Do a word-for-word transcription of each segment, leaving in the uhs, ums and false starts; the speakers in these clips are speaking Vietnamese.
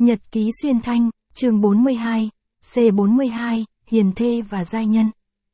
Nhật ký xuyên thanh, chương bốn mươi hai, C bốn mươi hai, Hiền thê và giai nhân.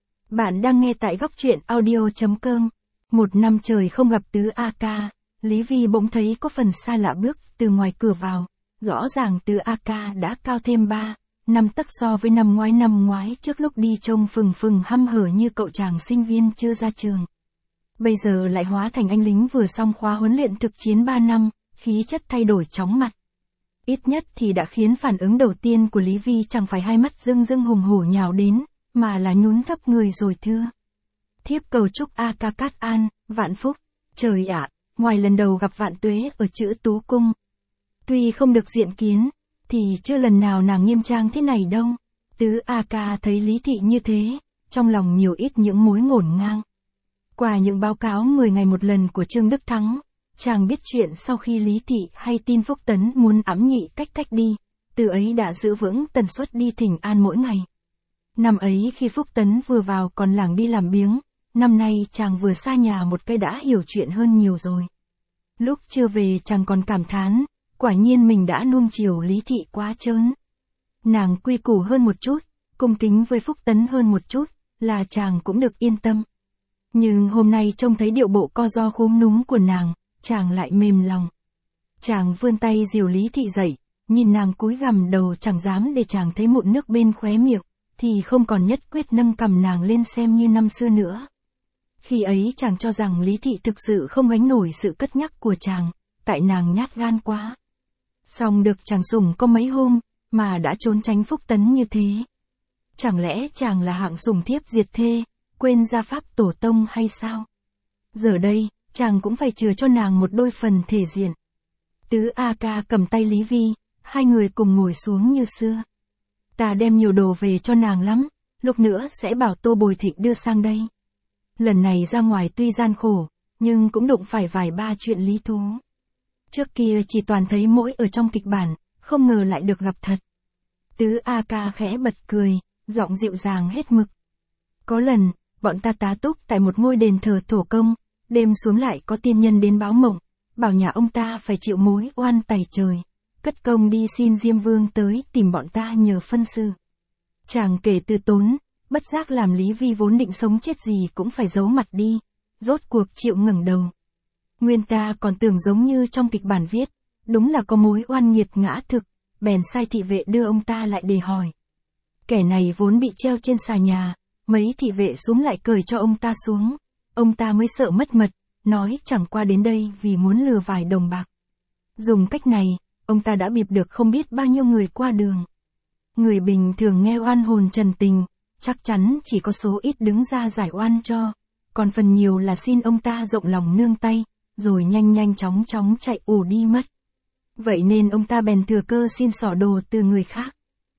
Bạn đang nghe tại góc truyện audio chấm com. Một năm trời không gặp Tứ A Ca, Lý Vi bỗng thấy có phần xa lạ bước từ ngoài cửa vào. Rõ ràng Tứ A Ca đã cao thêm ba, năm tấc so với năm ngoái năm ngoái trước lúc đi trông phừng phừng hăm hở như cậu chàng sinh viên chưa ra trường. Bây giờ lại hóa thành anh lính vừa xong khóa huấn luyện thực chiến ba năm, khí chất thay đổi chóng mặt. Ít nhất thì đã khiến phản ứng đầu tiên của Lý Vi chẳng phải hai mắt rưng rưng hùng hổ nhào đến, mà là nhún thấp người rồi thưa. Thiếp cầu chúc A Ca cát an, vạn phúc. Trời ạ, ngoài lần đầu gặp vạn tuế ở chữ Tú Cung, tuy không được diện kiến, thì chưa lần nào nàng nghiêm trang thế này đâu. Tứ A Ca thấy Lý Thị như thế, trong lòng nhiều ít những mối ngổn ngang. Qua những báo cáo mười ngày một lần của Trương Đức Thắng, chàng biết chuyện sau khi Lý Thị hay tin Phúc Tấn muốn ẵm Nhị Cách Cách đi, từ ấy đã giữ vững tần suất đi thỉnh an mỗi ngày. Năm ấy khi Phúc Tấn vừa vào còn lảng đi làm biếng, năm nay chàng vừa xa nhà một cái đã hiểu chuyện hơn nhiều rồi. Lúc chưa về chàng còn cảm thán, quả nhiên mình đã nuông chiều Lý Thị quá trớn. Nàng quy củ hơn một chút, cung kính với Phúc Tấn hơn một chút, là chàng cũng được yên tâm. Nhưng hôm nay trông thấy điệu bộ co ro khúm núm của nàng, chàng lại mềm lòng. Chàng vươn tay dìu Lý Thị dậy, nhìn nàng cúi gằm đầu chẳng dám để chàng thấy mụn nước bên khóe miệng, thì không còn nhất quyết nâng cầm nàng lên xem như năm xưa nữa. Khi ấy chàng cho rằng Lý Thị thực sự không gánh nổi sự cất nhắc của chàng, tại nàng nhát gan quá. Song được chàng sủng có mấy hôm, mà đã trốn tránh Phúc Tấn như thế. Chẳng lẽ chàng là hạng sủng thiếp diệt thê, quên gia pháp tổ tông hay sao? Giờ đây, chàng cũng phải chừa cho nàng một đôi phần thể diện. Tứ A Ca cầm tay Lý Vi, hai người cùng ngồi xuống như xưa. Ta đem nhiều đồ về cho nàng lắm, lúc nữa sẽ bảo Tô Bồi Thịnh đưa sang đây. Lần này ra ngoài tuy gian khổ, nhưng cũng đụng phải vài ba chuyện lý thú. Trước kia chỉ toàn thấy mỗi ở trong kịch bản, không ngờ lại được gặp thật. Tứ A Ca khẽ bật cười, giọng dịu dàng hết mực. Có lần, bọn ta tá túc tại một ngôi đền thờ thổ công, đêm xuống lại có tiên nhân đến báo mộng, bảo nhà ông ta phải chịu mối oan tày trời, cất công đi xin Diêm Vương tới tìm bọn ta nhờ phân xử. Chàng kể từ tốn, bất giác làm Lý Vi vốn định sống chết gì cũng phải giấu mặt đi, rốt cuộc chịu ngẩng đầu. Nguyên ta còn tưởng giống như trong kịch bản viết, đúng là có mối oan nghiệt ngã thực, bèn sai thị vệ đưa ông ta lại để hỏi. Kẻ này vốn bị treo trên xà nhà, mấy thị vệ xuống lại cởi cho ông ta xuống, ông ta mới sợ mất mật, nói chẳng qua đến đây vì muốn lừa vài đồng bạc. Dùng cách này, ông ta đã bịp được không biết bao nhiêu người qua đường. Người bình thường nghe oan hồn trần tình, chắc chắn chỉ có số ít đứng ra giải oan cho, còn phần nhiều là xin ông ta rộng lòng nương tay, rồi nhanh nhanh chóng chóng chạy ù đi mất. Vậy nên ông ta bèn thừa cơ xin xỏ đồ từ người khác.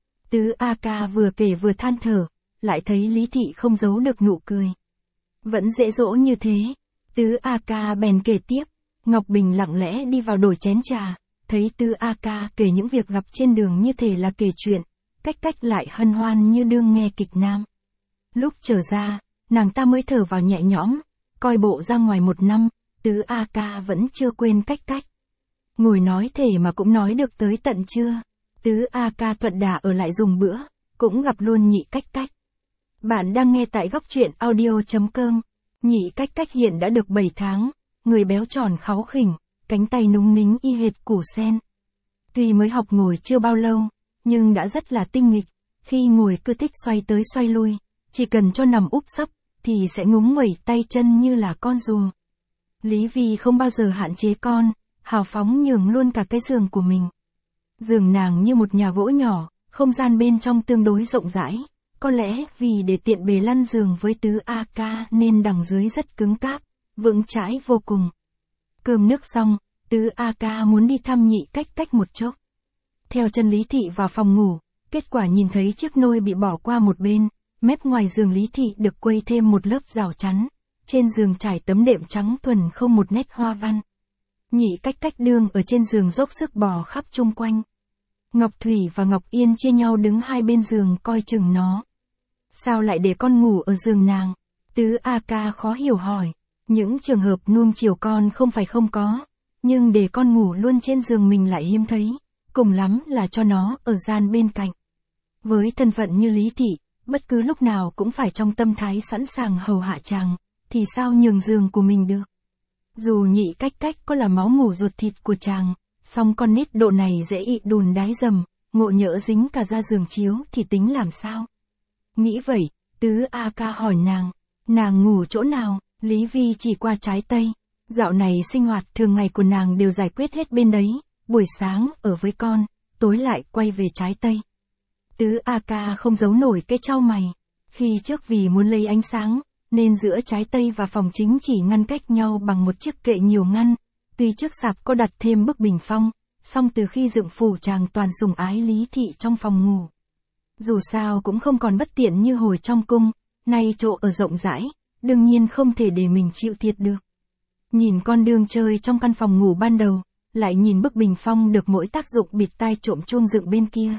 Tứ A Ca vừa kể vừa than thở, lại thấy Lý Thị không giấu được nụ cười. Vẫn dễ dỗ như thế, Tứ A Ca bèn kể tiếp. Ngọc Bình lặng lẽ đi vào đổi chén trà, thấy Tứ A Ca kể những việc gặp trên đường như thể là kể chuyện, Cách Cách lại hân hoan như đương nghe kịch nam. Lúc trở ra, nàng ta mới thở vào nhẹ nhõm, coi bộ ra ngoài một năm, Tứ A Ca vẫn chưa quên Cách Cách. Ngồi nói thể mà cũng nói được tới tận trưa, Tứ A Ca thuận đà ở lại dùng bữa, cũng gặp luôn Nhị Cách Cách. Bạn đang nghe tại góc truyện audio chấm com. Nhị Cách Cách hiện đã được bảy tháng, người béo tròn kháu khỉnh, cánh tay núng nính y hệt củ sen. Tuy mới học ngồi chưa bao lâu, nhưng đã rất là tinh nghịch, khi ngồi cứ thích xoay tới xoay lui, chỉ cần cho nằm úp sấp, thì sẽ ngúng nguẩy tay chân như là con rùa. Lý Vi không bao giờ hạn chế con, hào phóng nhường luôn cả cái giường của mình. Giường nàng như một nhà gỗ nhỏ, không gian bên trong tương đối rộng rãi. Có lẽ vì để tiện bề lăn giường với Tứ A Ca nên đằng dưới rất cứng cáp, vững chãi vô cùng. Cơm nước xong, Tứ A Ca muốn đi thăm Nhị Cách Cách một chốc. Theo chân Lý Thị vào phòng ngủ, kết quả nhìn thấy chiếc nôi bị bỏ qua một bên, mép ngoài giường Lý Thị được quây thêm một lớp rào chắn, trên giường trải tấm đệm trắng thuần không một nét hoa văn. Nhị Cách Cách đương ở trên giường dốc sức bò khắp chung quanh. Ngọc Thủy và Ngọc Yên chia nhau đứng hai bên giường coi chừng nó. Sao lại để con ngủ ở giường nàng? Tứ A Ca khó hiểu hỏi. Những trường hợp nuông chiều con không phải không có, nhưng để con ngủ luôn trên giường mình lại hiếm thấy. cùng lắm là cho nó ở gian bên cạnh. Với thân phận như Lý Thị, bất cứ lúc nào cũng phải trong tâm thái sẵn sàng hầu hạ chàng, thì sao nhường giường của mình được. Dù nhị cách cách có là máu mủ ruột thịt của chàng, song con nít độ này dễ ị đùn đái dầm, ngộ nhỡ dính cả ra giường chiếu thì tính làm sao. Nghĩ vậy, Tứ A Ca hỏi nàng, nàng ngủ chỗ nào? Lý Vi chỉ qua trái tây. Dạo này sinh hoạt thường ngày của nàng đều giải quyết hết bên đấy, buổi sáng ở với con, tối lại quay về trái tây. Tứ A Ca không giấu nổi cái chau mày. Khi trước vì muốn lấy ánh sáng, nên giữa trái tây và phòng chính chỉ ngăn cách nhau bằng một chiếc kệ nhiều ngăn. Tuy trước sạp có đặt thêm bức bình phong, song từ khi dựng phủ chàng toàn sủng ái Lý Thị trong phòng ngủ. Dù sao cũng không còn bất tiện như hồi trong cung, nay chỗ ở rộng rãi, đương nhiên không thể để mình chịu thiệt được. Nhìn con đường chơi trong căn phòng ngủ ban đầu, lại nhìn bức bình phong được mỗi tác dụng bịt tai trộm chuông dựng bên kia.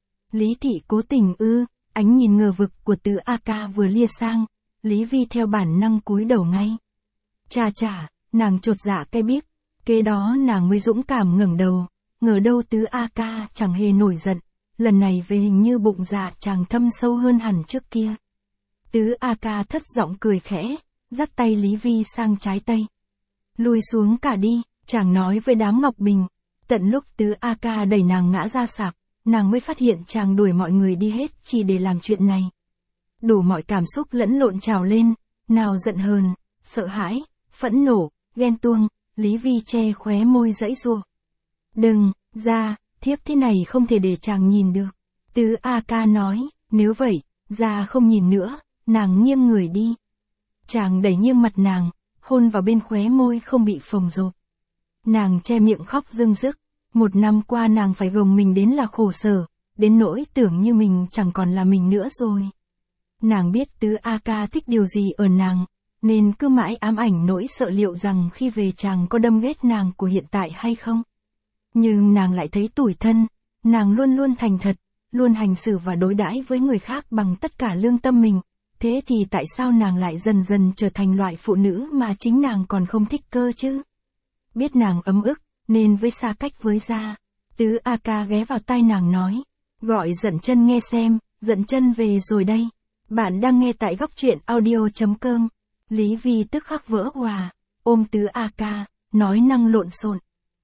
Lý Thị cố tình ư, ánh nhìn ngờ vực của Tứ A Ca vừa lia sang, Lý Vi theo bản năng cúi đầu ngay. Chà chà, nàng chột dạ cái biếc, kế đó nàng mới dũng cảm ngẩng đầu, ngờ đâu Tứ A Ca chẳng hề nổi giận, lần này về hình như bụng dạ chàng thâm sâu hơn hẳn trước kia. Tứ A Ca thất giọng cười khẽ, dắt tay Lý Vi sang trái tây. Lùi xuống cả đi, chàng nói với đám Ngọc Bình. Tận lúc Tứ A Ca đẩy nàng ngã ra sạp, nàng mới phát hiện chàng đuổi mọi người đi hết chỉ để làm chuyện này. Đủ mọi cảm xúc lẫn lộn trào lên, nào giận hờn, sợ hãi, phẫn nộ, ghen tuông, Lý Vi che khóe môi giãy giụa. Đừng, ra, thiếp thế này không thể để chàng nhìn được. Tứ A Ca nói, nếu vậy, ra không nhìn nữa, nàng nghiêng người đi. Chàng đẩy nghiêng mặt nàng, hôn vào bên khóe môi không bị phồng rộp. Nàng che miệng khóc rưng rức, một năm qua nàng phải gồng mình đến là khổ sở, đến nỗi tưởng như mình chẳng còn là mình nữa rồi. Nàng biết Tứ A Ca thích điều gì ở nàng, nên cứ mãi ám ảnh nỗi sợ liệu rằng khi về chàng có đâm ghét nàng của hiện tại hay không. Nhưng nàng lại thấy tủi thân, nàng luôn luôn thành thật, luôn hành xử và đối đãi với người khác bằng tất cả lương tâm mình, thế thì tại sao nàng lại dần dần trở thành loại phụ nữ mà chính nàng còn không thích cơ chứ? Biết nàng ấm ức, nên với xa cách với ra, Tứ A Ca ghé vào tai nàng nói, gọi Dận Chân nghe xem, Dận Chân về rồi đây. Bạn đang nghe tại góc truyện audio chấm com. Lý Vi tức khắc vỡ òa, ôm Tứ A Ca, nói năng lộn xộn.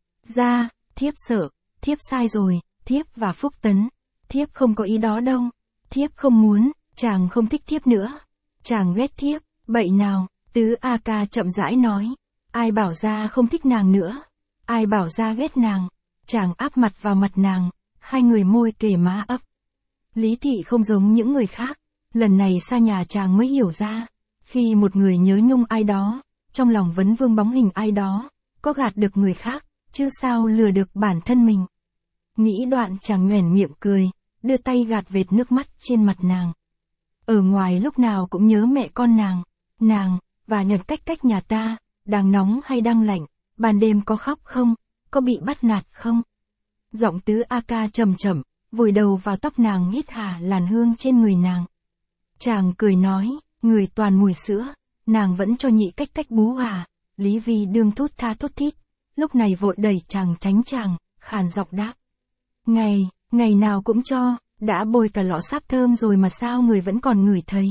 Ra, thiếp sợ, thiếp sai rồi, thiếp và Phúc Tấn, thiếp không có ý đó đâu, thiếp không muốn, chàng không thích thiếp nữa, chàng ghét thiếp, bậy nào, Tứ A Ca chậm rãi nói, ai bảo ra không thích nàng nữa, ai bảo ra ghét nàng, chàng áp mặt vào mặt nàng, hai người môi kề má ấp. Lý Thị không giống những người khác, lần này xa nhà chàng mới hiểu ra, khi một người nhớ nhung ai đó, trong lòng vấn vương bóng hình ai đó, có gạt được người khác, chứ sao lừa được bản thân mình. Nghĩ đoạn chàng nhoẻn miệng cười, đưa tay gạt vệt nước mắt trên mặt nàng. Ở ngoài lúc nào cũng nhớ mẹ con nàng, nàng, và Nhật cách cách nhà ta, đang nóng hay đang lạnh, ban đêm có khóc không, có bị bắt nạt không. Giọng Tứ A Ca trầm trầm, vùi đầu vào tóc nàng hít hà làn hương trên người nàng. Chàng cười nói, người toàn mùi sữa, nàng vẫn cho nhị cách cách bú à. Lý Vi đương thút tha thút thít, lúc này vội đẩy chàng tránh chàng, khàn giọng đáp. Ngày, ngày nào cũng cho, đã bôi cả lọ sáp thơm rồi mà sao người vẫn còn ngửi thấy.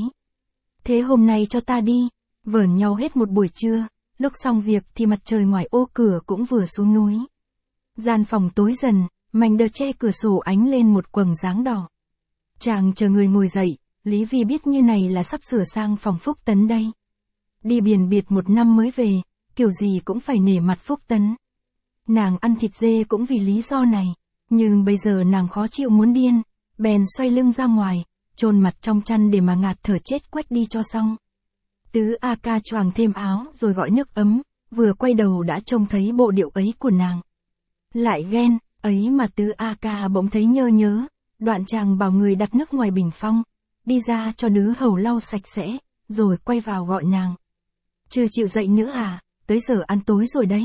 Thế hôm nay cho ta đi, vờn nhau hết một buổi trưa, lúc xong việc thì mặt trời ngoài ô cửa cũng vừa xuống núi. Gian phòng tối dần, mảnh đờ che cửa sổ ánh lên một quầng dáng đỏ. Chàng chờ người ngồi dậy, Lý Vi biết như này là sắp sửa sang phòng Phúc Tấn đây. Đi biển biệt một năm mới về, kiểu gì cũng phải nể mặt Phúc Tấn. Nàng ăn thịt dê cũng vì lý do này, nhưng bây giờ nàng khó chịu muốn điên, bèn xoay lưng ra ngoài, chôn mặt trong chăn để mà ngạt thở chết quách đi cho xong. Tứ A Ca choàng thêm áo rồi gọi nước ấm, vừa quay đầu đã trông thấy bộ điệu ấy của nàng. Lại ghen, ấy mà Tứ A Ca bỗng thấy nhơ nhớ, đoạn chàng bảo người đặt nước ngoài bình phong, đi ra cho đứa hầu lau sạch sẽ, rồi quay vào gọi nàng. Chưa chịu dậy nữa à, tới giờ ăn tối rồi đấy.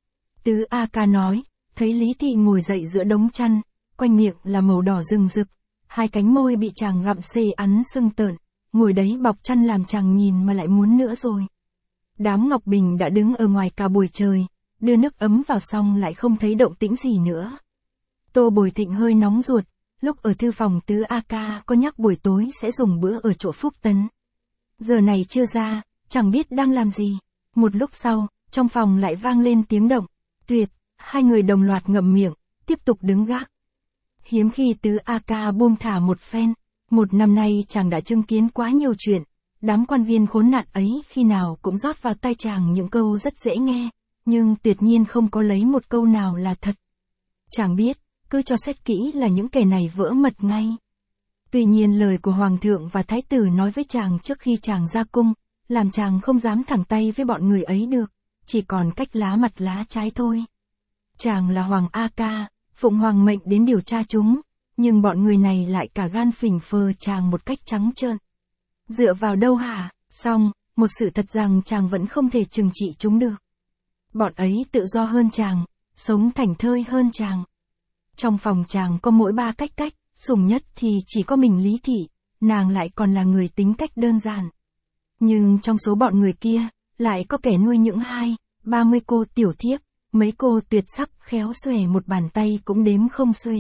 Tứ A Ca nói, thấy Lý Thị ngồi dậy giữa đống chăn, quanh miệng là màu đỏ rừng rực, hai cánh môi bị chàng gặm xê ắn sưng tợn, ngồi đấy bọc chăn làm chàng nhìn mà lại muốn nữa rồi. Đám Ngọc Bình đã đứng ở ngoài cả buổi trời, đưa nước ấm vào xong lại không thấy động tĩnh gì nữa. Tô Bồi Thịnh hơi nóng ruột, lúc ở thư phòng Tứ A Ca có nhắc buổi tối sẽ dùng bữa ở chỗ Phúc Tấn. Giờ này chưa ra, chẳng biết đang làm gì. Một lúc sau, trong phòng lại vang lên tiếng động. Tuyệt, hai người đồng loạt ngậm miệng, tiếp tục đứng gác. Hiếm khi Tứ A Ca buông thả một phen, một năm nay chàng đã chứng kiến quá nhiều chuyện, đám quan viên khốn nạn ấy khi nào cũng rót vào tai chàng những câu rất dễ nghe, nhưng tuyệt nhiên không có lấy một câu nào là thật. Chàng biết, cứ cho xét kỹ là những kẻ này vỡ mật ngay. Tuy nhiên lời của Hoàng thượng và Thái tử nói với chàng trước khi chàng ra cung, làm chàng không dám thẳng tay với bọn người ấy được, chỉ còn cách lá mặt lá trái thôi. Chàng là Hoàng A Ca, phụng Hoàng mệnh đến điều tra chúng, nhưng bọn người này lại cả gan phỉnh phờ chàng một cách trắng trợn. Dựa vào đâu hả? Xong, một sự thật rằng chàng vẫn không thể trừng trị chúng được. Bọn ấy tự do hơn chàng, sống thảnh thơi hơn chàng. Trong phòng chàng có mỗi ba cách cách, sủng nhất thì chỉ có mình Lý Thị, nàng lại còn là người tính cách đơn giản. Nhưng trong số bọn người kia, lại có kẻ nuôi những hai, ba mươi cô tiểu thiếp, mấy cô tuyệt sắc khéo xuề một bàn tay cũng đếm không xuể.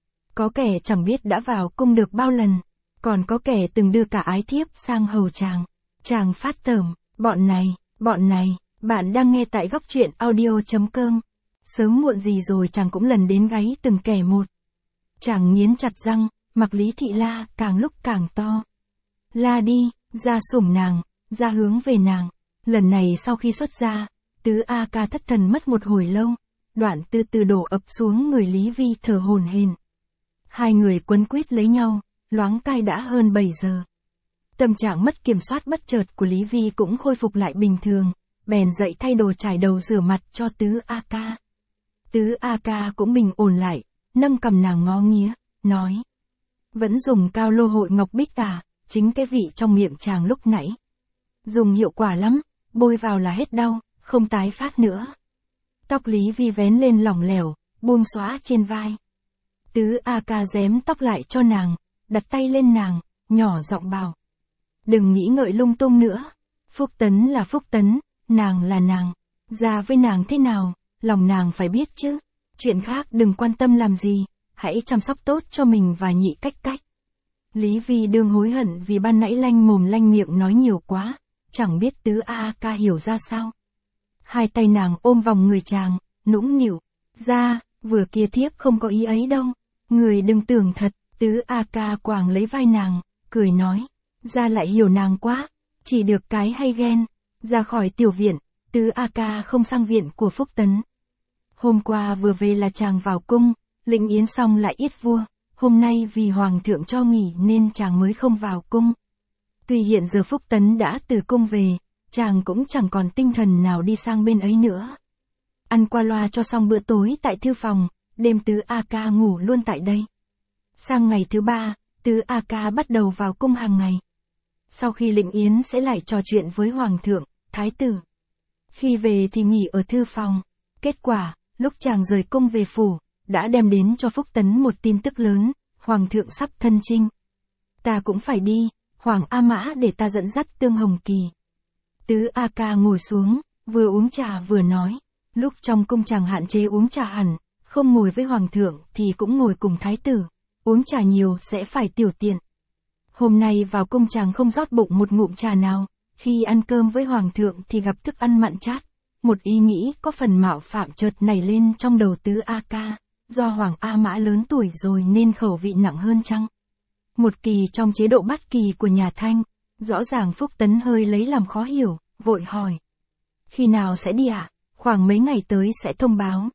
Có kẻ chẳng biết đã vào cung được bao lần, còn có kẻ từng đưa cả ái thiếp sang hầu chàng. Chàng phát tởm, bọn này, bọn này, bạn đang nghe tại góc truyện audio chấm com. Sớm muộn gì rồi chàng cũng lần đến gáy từng kẻ một. Chàng nghiến chặt răng, mặc Lý Thị la càng lúc càng to. La đi, ra sủng nàng, ra hướng về nàng. Lần này sau khi xuất ra, Tứ A Ca thất thần mất một hồi lâu, đoạn từ từ đổ ập xuống người Lý Vi thở hổn hển. Hai người quấn quýt lấy nhau, loáng cai đã hơn bảy giờ. Tâm trạng mất kiểm soát bất chợt của Lý Vi cũng khôi phục lại bình thường, bèn dậy thay đồ trải đầu rửa mặt cho Tứ A Ca. Tứ A Ca cũng bình ổn lại, nâng cầm nàng ngó nghía, nói. Vẫn dùng cao lô hội ngọc bích à, chính cái vị trong miệng chàng lúc nãy. Dùng hiệu quả lắm, bôi vào là hết đau, không tái phát nữa. Tóc Lý Vi vén lên lỏng lẻo, buông xõa trên vai. Tứ A Ca rém tóc lại cho nàng, đặt tay lên nàng, nhỏ giọng bảo. Đừng nghĩ ngợi lung tung nữa. Phúc Tấn là Phúc Tấn, nàng là nàng. Ra với nàng thế nào, lòng nàng phải biết chứ. Chuyện khác đừng quan tâm làm gì, hãy chăm sóc tốt cho mình và nhị cách cách. Lý Vi đương hối hận vì ban nãy lanh mồm lanh miệng nói nhiều quá, chẳng biết Tứ A Ca hiểu ra sao. Hai tay nàng ôm vòng người chàng, nũng nịu. Ra, vừa kia thiếp không có ý ấy đâu, người đừng tưởng thật. Tứ A Ca quàng lấy vai nàng, cười nói. Ra lại hiểu nàng quá, chỉ được cái hay ghen. Ra khỏi tiểu viện, Tứ A Ca không sang viện của Phúc Tấn. Hôm qua vừa về là chàng vào cung, lĩnh yến xong lại yết vua, hôm nay vì Hoàng thượng cho nghỉ nên chàng mới không vào cung. Tuy hiện giờ Phúc Tấn đã từ cung về, chàng cũng chẳng còn tinh thần nào đi sang bên ấy nữa. Ăn qua loa cho xong bữa tối tại thư phòng, đêm Tứ A Ca ngủ luôn tại đây. Sang ngày thứ ba, Tứ A Ca bắt đầu vào cung hàng ngày. Sau khi lĩnh yến sẽ lại trò chuyện với Hoàng thượng, Thái tử. Khi về thì nghỉ ở thư phòng. Kết quả, lúc chàng rời cung về phủ, đã đem đến cho Phúc Tấn một tin tức lớn, Hoàng thượng sắp thân chinh. Ta cũng phải đi, Hoàng A Mã để ta dẫn dắt Tương Hồng Kỳ. Tứ A Ca ngồi xuống, vừa uống trà vừa nói. Lúc trong cung chàng hạn chế uống trà hẳn, không ngồi với Hoàng thượng thì cũng ngồi cùng Thái tử. Uống trà nhiều sẽ phải tiểu tiện. Hôm nay vào cung chàng không rót bụng một ngụm trà nào, khi ăn cơm với Hoàng thượng thì gặp thức ăn mặn chát. Một ý nghĩ có phần mạo phạm chợt nảy lên trong đầu Tứ A Ca, do Hoàng A Mã lớn tuổi rồi nên khẩu vị nặng hơn chăng? Một kỳ trong chế độ bát kỳ của nhà Thanh, rõ ràng Phúc Tấn hơi lấy làm khó hiểu, vội hỏi. Khi nào sẽ đi ạ? À? Khoảng mấy ngày tới sẽ thông báo.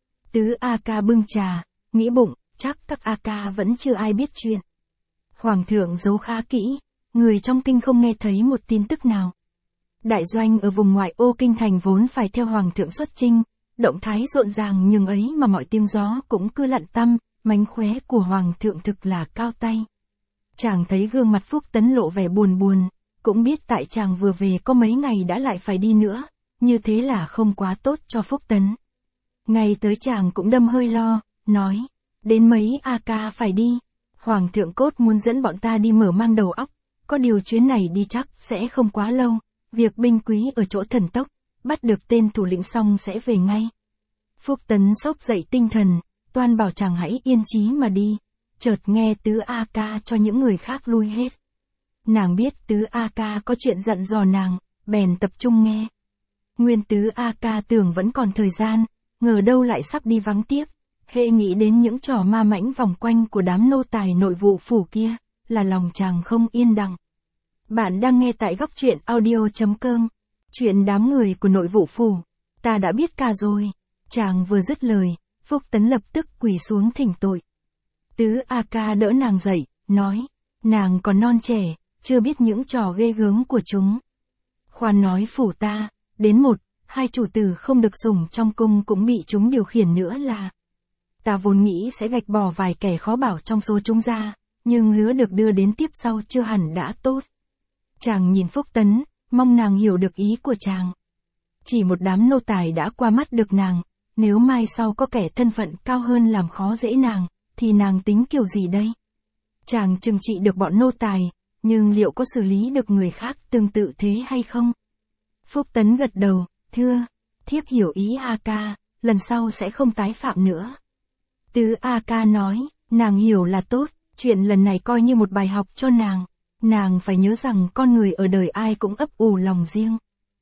Tứ A Ca bưng trà, nghĩ bụng, chắc các A Ca vẫn chưa ai biết chuyện. Hoàng thượng giấu khá kỹ, người trong kinh không nghe thấy một tin tức nào. Đại doanh ở vùng ngoại ô kinh thành vốn phải theo Hoàng thượng xuất chinh, động thái rộn ràng nhưng ấy mà mọi tiếng gió cũng cứ lặn tăm, mánh khóe của Hoàng thượng thực là cao tay. Chàng thấy gương mặt Phúc Tấn lộ vẻ buồn buồn, cũng biết tại chàng vừa về có mấy ngày đã lại phải đi nữa, như thế là không quá tốt cho Phúc Tấn. Ngày tới chàng cũng đâm hơi lo, nói, đến mấy A Ca phải đi, Hoàng thượng cốt muốn dẫn bọn ta đi mở mang đầu óc, có điều chuyến này đi chắc sẽ không quá lâu, việc binh quý ở chỗ thần tốc, bắt được tên thủ lĩnh xong sẽ về ngay. Phúc Tấn sốc dậy tinh thần, toan bảo chàng hãy yên chí mà đi, chợt nghe Tứ A Ca cho những người khác lui hết. Nàng biết Tứ A Ca có chuyện dặn dò nàng, bèn tập trung nghe. Nguyên Tứ A Ca tưởng vẫn còn thời gian, ngờ đâu lại sắp đi vắng tiếp. Hễ nghĩ đến những trò ma mãnh vòng quanh của đám nô tài nội vụ phủ kia, là lòng chàng không yên đặng. Bạn đang nghe tại góc truyện audio chấm com. Chuyện đám người của nội vụ phủ, ta đã biết cả rồi. Chàng vừa dứt lời, Phúc Tấn lập tức quỳ xuống thỉnh tội. Tứ A Ca đỡ nàng dậy, nói, nàng còn non trẻ, chưa biết những trò ghê gớm của chúng. Khoan nói phủ ta, đến một, hai chủ tử không được sủng trong cung cũng bị chúng điều khiển nữa là. Ta vốn nghĩ sẽ gạch bỏ vài kẻ khó bảo trong số chúng ra, nhưng lứa được đưa đến tiếp sau chưa hẳn đã tốt. Chàng nhìn Phúc Tấn, mong nàng hiểu được ý của chàng. Chỉ một đám nô tài đã qua mắt được nàng, nếu mai sau có kẻ thân phận cao hơn làm khó dễ nàng, thì nàng tính kiểu gì đây? Chàng trừng trị được bọn nô tài, nhưng liệu có xử lý được người khác tương tự thế hay không? Phúc Tấn gật đầu, thưa, thiếp hiểu ý A Ca, lần sau sẽ không tái phạm nữa. Tứ A Ca nói, nàng hiểu là tốt, chuyện lần này coi như một bài học cho nàng. Nàng phải nhớ rằng con người ở đời ai cũng ấp ủ lòng riêng.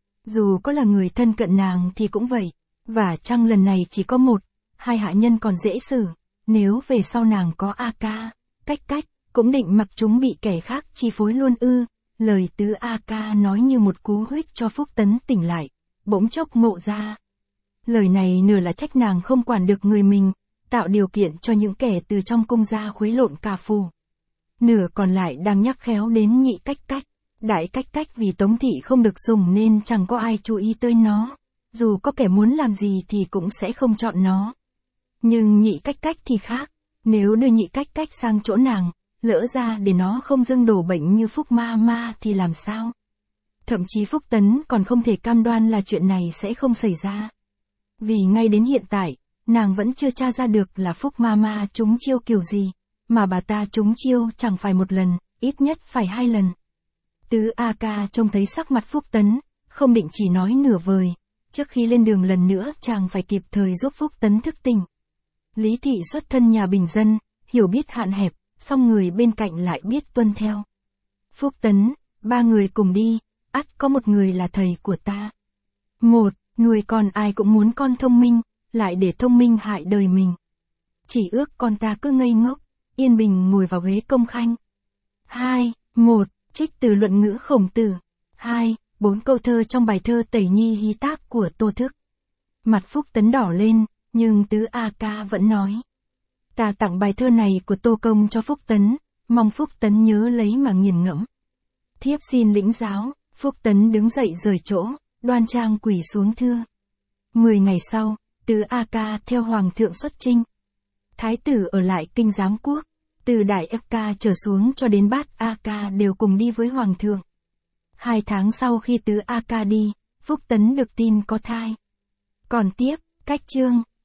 Dù có là người thân cận nàng thì cũng vậy, và chăng lần này chỉ có một, hai hạ nhân còn dễ xử, nếu về sau nàng có A Ca, cách cách, cũng định mặc chúng bị kẻ khác chi phối luôn ư. Lời Tứ A Ca nói như một cú huých cho Phúc Tấn tỉnh lại, bỗng chốc ngộ ra. Lời này nửa là trách nàng không quản được người mình, tạo điều kiện cho những kẻ từ trong cung ra khuấy lộn cả phủ. Nửa còn lại đang nhắc khéo đến Nhị Cách Cách. Đại Cách Cách vì Tống thị không được sủng nên chẳng có ai chú ý tới nó. Dù có kẻ muốn làm gì thì cũng sẽ không chọn nó. Nhưng Nhị Cách Cách thì khác. Nếu đưa Nhị Cách Cách sang chỗ nàng, lỡ ra để nó không dâng đổ bệnh như Phúc Ma Ma thì làm sao? Thậm chí Phúc Tấn còn không thể cam đoan là chuyện này sẽ không xảy ra. Vì ngay đến hiện tại, nàng vẫn chưa tra ra được là Phúc Ma Ma trúng chiêu kiểu gì. Mà bà ta trúng chiêu chẳng phải một lần, ít nhất phải hai lần. Tứ A Ca trông thấy sắc mặt Phúc Tấn, không định chỉ nói nửa vời. Trước khi lên đường lần nữa chàng phải kịp thời giúp Phúc Tấn thức tỉnh. Lý thị xuất thân nhà bình dân, hiểu biết hạn hẹp, song người bên cạnh lại biết tuân theo. Phúc Tấn, ba người cùng đi, ắt có một người là thầy của ta. Một, nuôi con ai cũng muốn con thông minh, lại để thông minh hại đời mình. Chỉ ước con ta cứ ngây ngốc, yên bình ngồi vào ghế công khanh. Hai, một, trích từ luận ngữ Khổng Tử. Hai, bốn câu thơ trong bài thơ Tẩy Nhi Hí Tác của Tô Thức. Mặt Phúc Tấn đỏ lên, nhưng Tứ A Ca vẫn nói. Ta tặng bài thơ này của Tô Công cho Phúc Tấn, mong Phúc Tấn nhớ lấy mà nghiền ngẫm. Thiếp xin lĩnh giáo. Phúc Tấn đứng dậy rời chỗ, đoan trang quỳ xuống thưa. Mười ngày sau, Tứ A Ca theo Hoàng thượng xuất chinh. Thái tử ở lại kinh Giám Quốc, từ Đại A Ca trở xuống cho đến Bát A Ca đều cùng đi với Hoàng thượng. Hai tháng sau khi Tứ A Ca đi, Phúc Tấn được tin có thai. Còn tiếp, cách chương.